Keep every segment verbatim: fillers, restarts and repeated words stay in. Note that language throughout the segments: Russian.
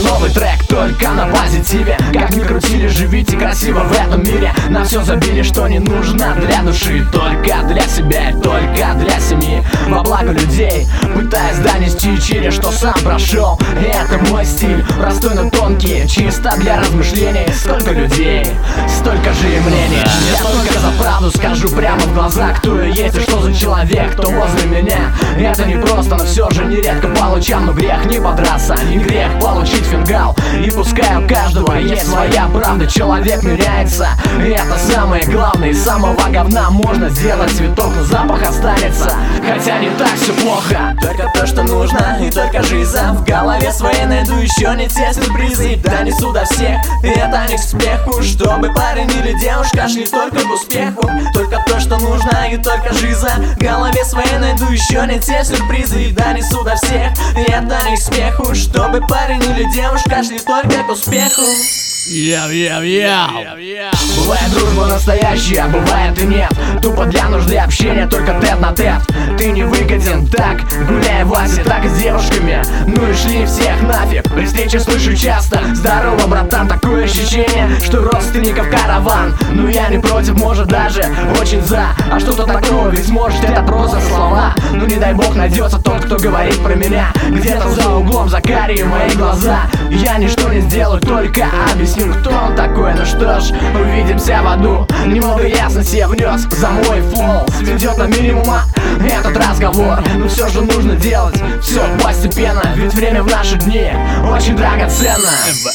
новый трек, только на позитиве. Как ни крутили, живите красиво в этом мире. На все забили, что не нужно для души. Только для себя и только для семьи. Во благо людей, пытаясь донести через что сам прошел. И это мой стиль, простой, но тонкий, чисто для размышлений. Столько людей, столько же и мнений. Я только за правду скажу прямо в глаза, кто я есть и что за человек, кто возле меня. Это не просто, но все же нередко получам. Но грех не подраться, не грех получить фингал. И пускай у каждого есть своя правда. Человек меняется, и это самое главное. Из самого говна можно сделать цветок, но запах останется. Хотя не так все плохо. Только то, что нужно, и только жизнь. В голове своей найду еще не те сюрпризы. Донесу до всех, и это не к успеху. Чтобы парень или девушка шли только к успеху. Только то, что нужно, и только жизнь. В голове своей найду еще не те сюрпризы. И донесу до всех, и это не к успеху. Чтобы парень или девушка шли только к успеху. Яу, яу, яу. Бывает дружба настоящая, бывает и нет. Тупо для нужды общения, только тет на тет. Ты не выгоден, так гуляй в Асе, так и с девушками. Ну и шли всех нафиг. При встрече слышу часто: здорово, братан, такое ощущение, что родственников караван. Ну я не против, может даже очень за. А что-то такого, ведь может это просто слова. Ну не дай бог найдется тот, кто говорит про меня. Где-то за углом, за карие мои глаза. Я ничто не сделаю, только объясню, кто он такой. Ну что ж, увидимся в аду. Немного ясности я внес за мой флоу. Сведет на минимум этот разговор. Но все же нужно делать все постепенно, ведь время в наши дни очень драгоценно.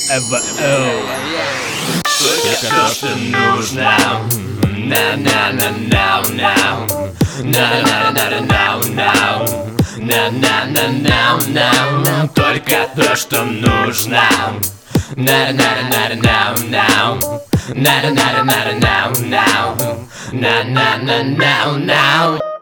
Только то, что нужно. На-на-на-на-на. На-на-на-на-на. На-на-на-на-на. Только то, что нужно. На-на-на-на-на. На-на-на-на-на. На-на-на-на-на.